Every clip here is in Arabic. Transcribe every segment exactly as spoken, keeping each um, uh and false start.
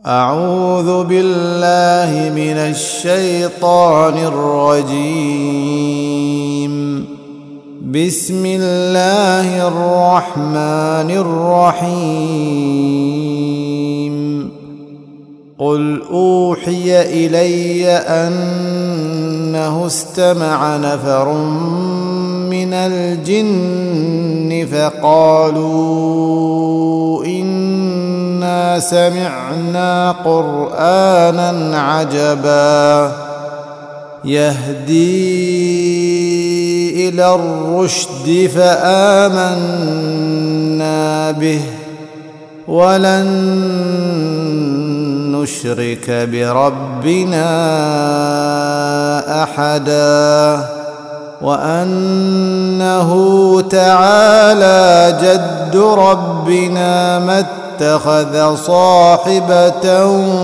أعوذ بالله من الشيطان الرجيم. بسم الله الرحمن الرحيم. قل أوحي إلي أنه استمع نفر من الجن فقالوا إنا سمعنا قرآنا عجبا يهدي إلى الرشد فآمنا به ولن نشرك بربنا أحدا وأنه تعالى جد ربنا ما اتخذ صاحبة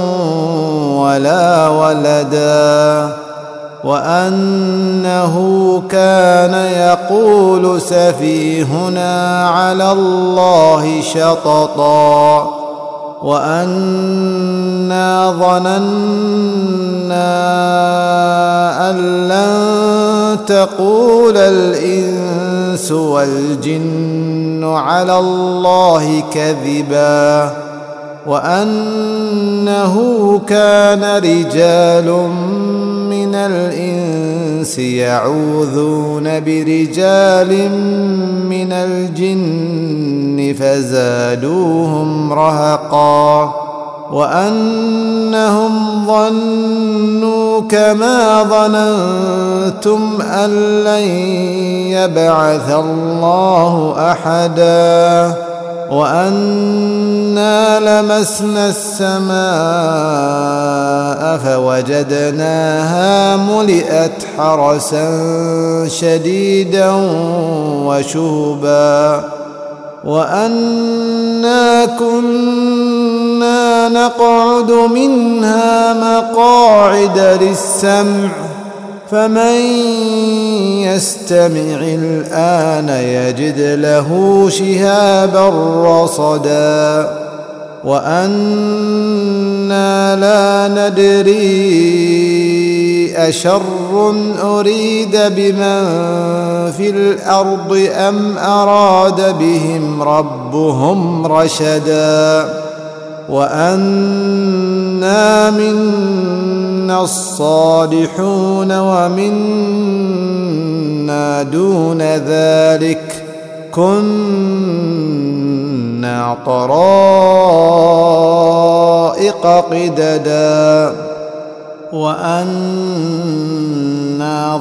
ولا ولدا وأنه كان يقول سفيهنا على الله شططا وأنا ظننا أن لن تقول الإنس والجن على الله كذبا وأنه كان رجال من الإنس يعوذون برجال من الجن فزادوهم رهقا وأنهم ظنوا كما ظننتم أن لن يبعث الله أحدا وأنا لمسنا السماء فوجدناها ملئت حرسا شديدا وشهبا وأنا كنا نقعد منها مقاعد للسمع فمن يستمع الآن يجد له شهابا رصدا وأنا لا ندري أشر أريد بمن في الأرض أم أراد بهم ربهم رشدا وأنا منا الصالحون ومنا دون ذلك كنا طرائق قددا وأنا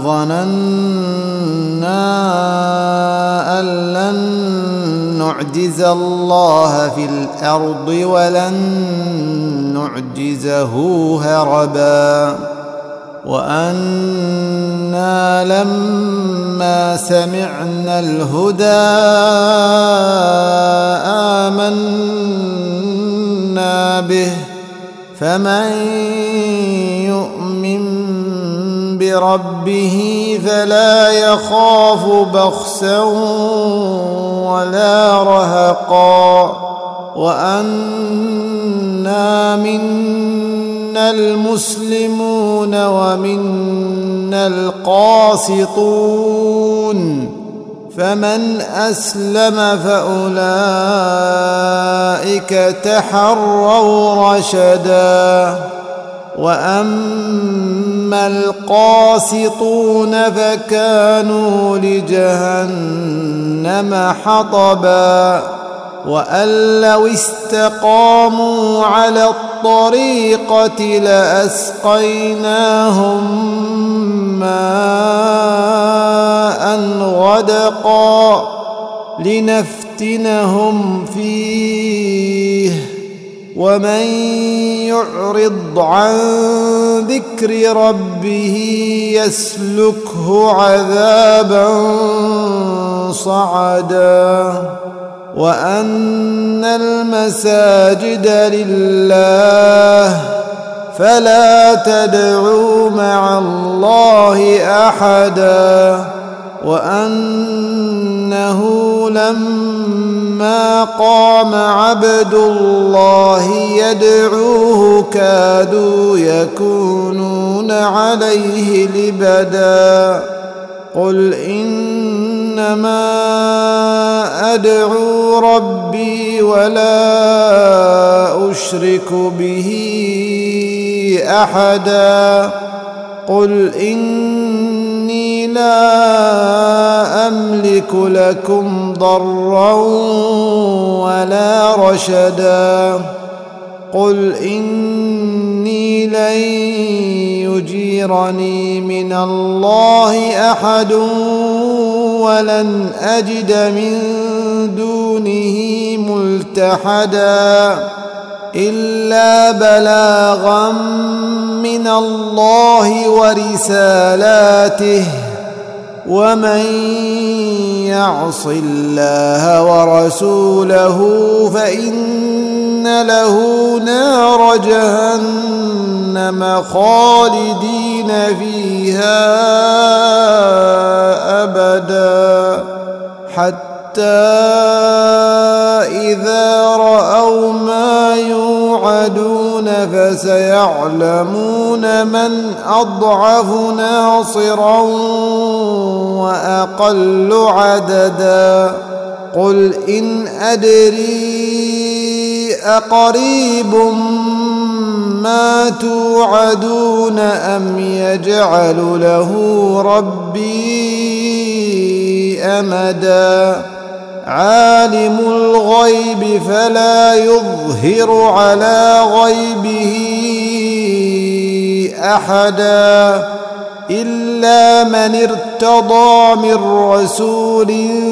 ظننا أن لن نعجز الله في الأرض ولن نعجزه هربا وأنا لما سمعنا الهدى آمنا به فمن يؤمن بربه فلا يخاف بخسا ولا رهقا وأنا منا المسلمون ومنا القاسطون فمن أسلم فأولئك تحروا رشدا وأما القاسطون فكانوا لجهنم حطبا وأن لو استقاموا على الطريقة لأسقيناهم ماء غدقا لنفتنهم فيه ومن يعرض عن ذكر ربه يسلكه عذابا صعدا وأن المساجد لله فلا تدعوا مع الله أحدا وأنه لما قام عبد الله يدعوه كادوا يكونون عليه لبدا قل إنما أدعو ربي ولا أشرك به أحدا قل إني لا أملك لكم ضرا ولا رشدا قل إني لن يجيرني من الله أحد ولن أجد من دونه ملتحدا إلا بلاغا من الله ورسالاته ومن يعص الله ورسوله فإن له نار جهنم خالدين فيها أبدا حتى إذا رأوا ما يوعدون فسيعلمون من أضعف ناصرا وأقل عددا قل إن أدري أقريب ما توعدون أم يجعل له ربي أمدا عالم الغيب فلا يظهر على غيبه أحدا إلا من ارتضى من رسول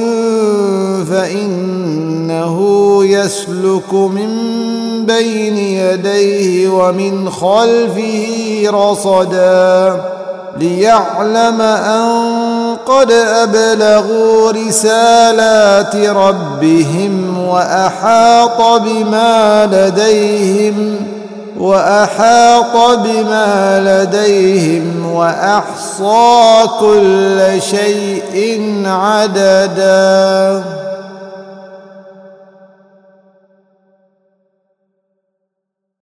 فإنه يسلك من بين يديه ومن خلفه رصدا ليعلم أن قد أبلغوا رسالات ربهم وأحاط بما لديهم وأحاط بما لديهم وأحصى كل شيء عددا.